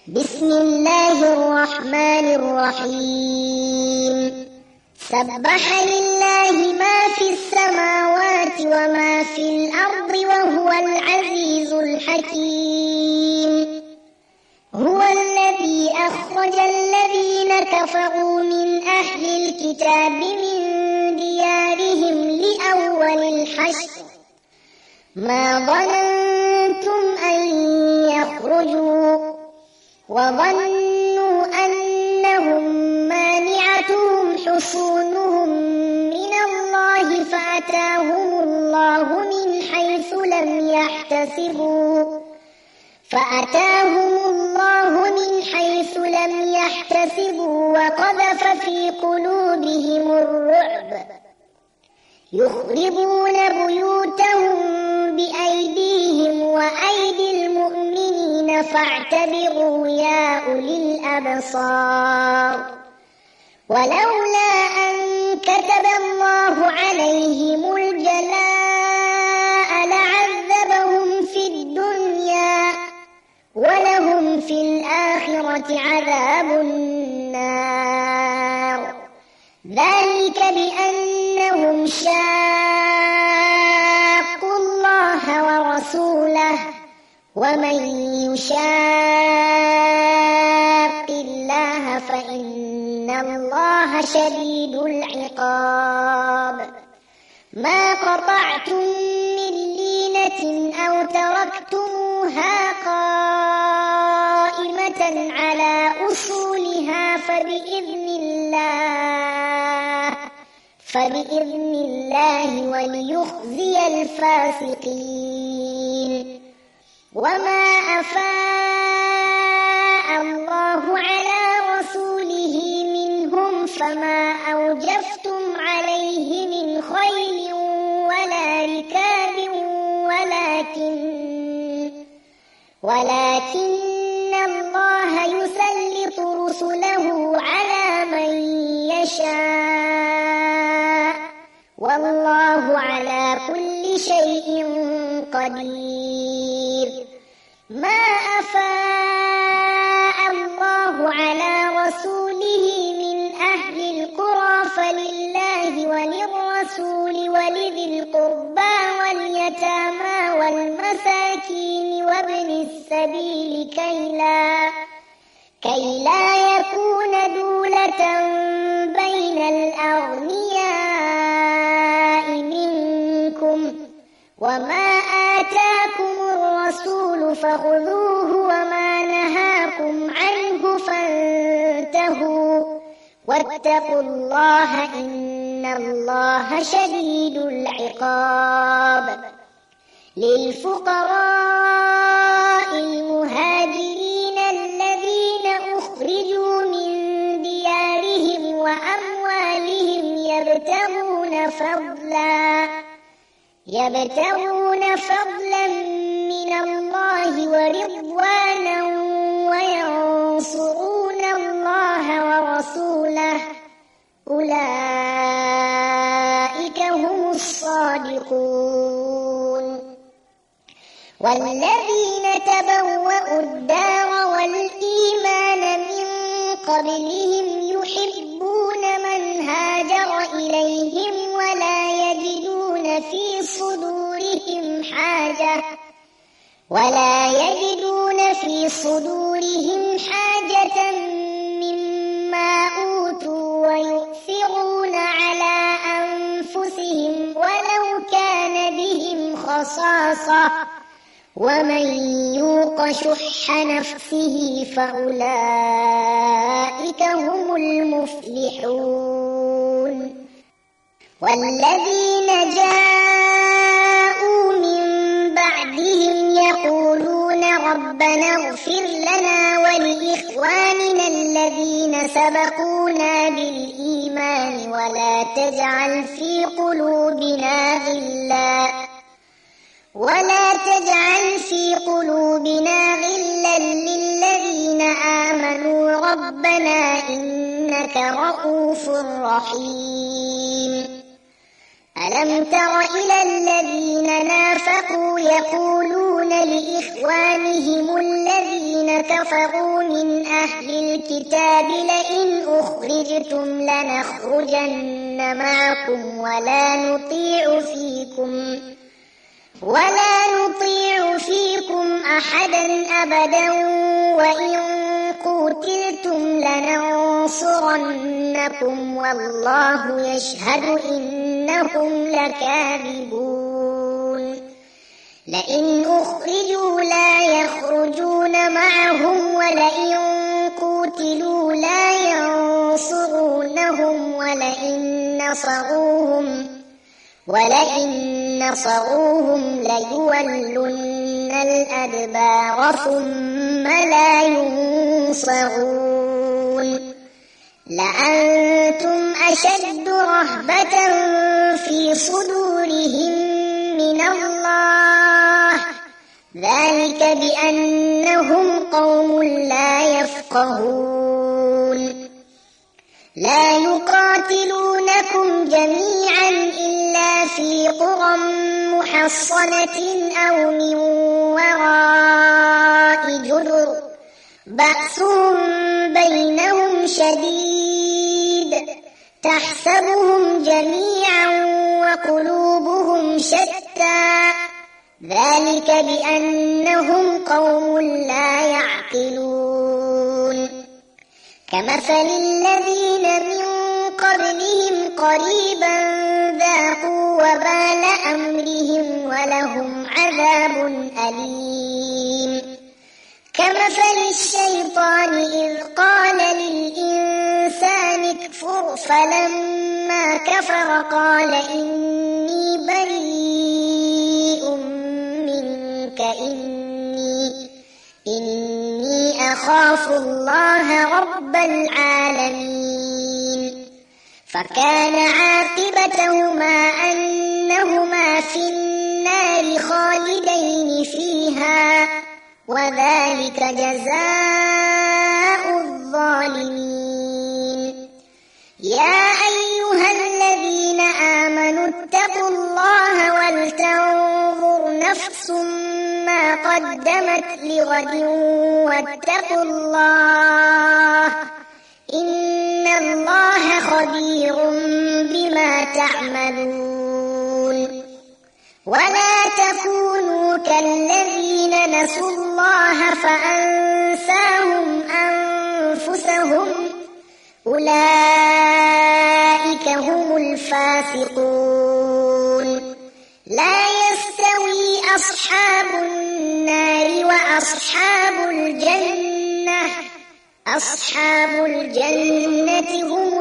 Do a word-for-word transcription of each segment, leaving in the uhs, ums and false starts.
بسم الله الرحمن الرحيم سبح لله ما في السماوات وما في الأرض وهو العزيز الحكيم هو الذي أخرج الذين كفروا من أهل الكتاب من ديارهم لأول الحشر ما ظننتم أن يخرجوا وظنوا أنهم مانعتهم حصونهم من الله فأتاهم الله من حيث لم يحتسبوا فأتاهم الله من حيث لم يحتسبوا وقذف في قلوبهم الرعب يخربون بيوتهم بأيديهم وأيدي المؤمنين فاعتبروا يا أولي الأبصار ولولا أن كتب الله عليهم الجلاء لعذبهم في الدنيا ولهم في الآخرة عذاب النار ذلك بأنهم شاقوا الله ورسوله ومن يشاق الله فإن الله شديد العقاب ما قطعتم من لينة أو تركتموها قائمة على أصولها فبإذن الله فبإذن الله وليخزي الفاسقين وما أفاء الله على رسوله منهم فما أوجفتم عليه من خيل ولا ركاب ولكن ولكن الله يسلط رسله على من يشاء والله على كل شيء قدير ما أفاء الله على رسوله من أهل القرى فلله وللرسول ولذي القربى واليتامى والمساكين وابن السبيل كي لا كي لا يكون دولة بين الأغنياء منكم وما آتاكم الرسول فخذوه وما نهاكم عنه فانتهوا واتقوا الله إن الله شديد العقاب للفقراء المهاجرين الذين أخرجوا من ديارهم وأموالهم يبتغون فضلا يبتغون فضلا من الله ورضوانا وينصرون الله ورسوله أولئك هم الصادقون والذين تبوأوا الدار والإيمان من قبلهم يحبون من هاجر إليهم ولا يجدون في صدورهم حاجة ولا يجدون في صدورهم حاجة مما أوتوا ويؤثرون على أنفسهم ولو كان بهم خصاصة ومن يوق شح نفسه فأولئك هم المفلحون والذين جاءوا من بعدهم يقولون ربنا اغفر لنا ولإخواننا الذين سبقونا بالإيمان ولا تجعل في قلوبنا غلا ولا تجعل في قلوبنا غلا للذين آمنوا ربنا إنك رؤوف رحيم ألم تر إلى الذين نافقوا يقولون لإخوانهم الذين كفروا من أهل الكتاب لئن أخرجتم لنخرجن معكم ولا نطيع فيكم ولا نطيع فيكم أحدا أبدا وإن قتلتم لننصرنكم والله يشهد إنهم لكاذبون لئن أخرجوا لا يخرجون معهم ولئن قتلوا لا ينصرونهم ولئن نصروهم ولئن نصروهم ليولن الأدبار ثم لا ينصرون لأنتم أشد رهبة في صدورهم من الله ذلك بأنهم قوم لا يفقهون لا يقاتلونكم جميعا إلا في قرى محصنة أو من وراء جدر بأسهم بينهم شديد تحسبهم جميعا وقلوبهم شتى ذلك بأنهم قوم لا يعقلون كمثل الذين من قبلهم قريبا ذاقوا وبال أمرهم ولهم عذاب أليم كمثل الشيطان إذ قال للإنسان اكفر فلما كفر قال إني بريء منك إني إني أخاف الله رب العالمين فكان عاقبتهما أنهما في النار خالدين فيها وذلك جزاء الظالمين يا أيها الذين آمنوا اتقوا الله ولتنظر نفس ما قدمت لغد واتقوا الله إن الله خبير بما تعملون ولا تكونوا كالذين نسوا الله فأنساهم أنفسهم أولئك هم الفاسقون لا يستوي أصحاب النار وأصحاب الجنة أصحاب الجنة هم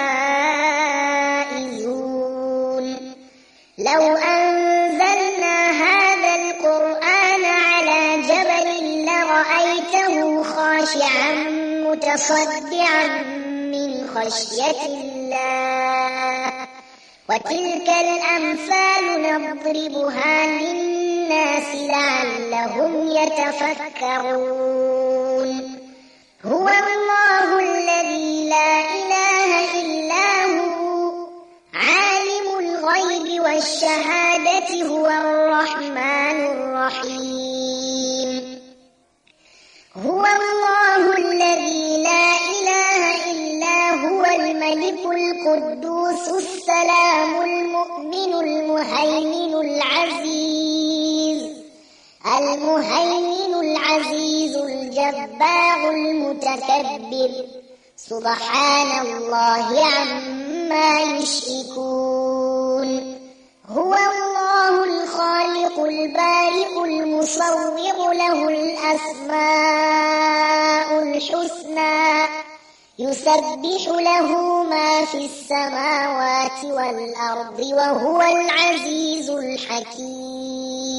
الفائزون لو أنزلنا هذا القرآن على جبل لرأيته خاشعا متصدعا من خشية الله وتلك الأمثال نضربها للناس لعلهم يتفكرون هو الله الذي لا إله إلا هو عالم الغيب والشهادة هو الرحمن الرحيم هو الله الذي لا إله إلا هو الملك القدوس السلام المؤمن المهيمن العزيز المهيمن العزيز الجبار المتكبر سبحان الله عما يشركون هو الله الخالق البارئ المصور له الأسماء الحسنى يسبح له ما في السماوات والأرض وهو العزيز الحكيم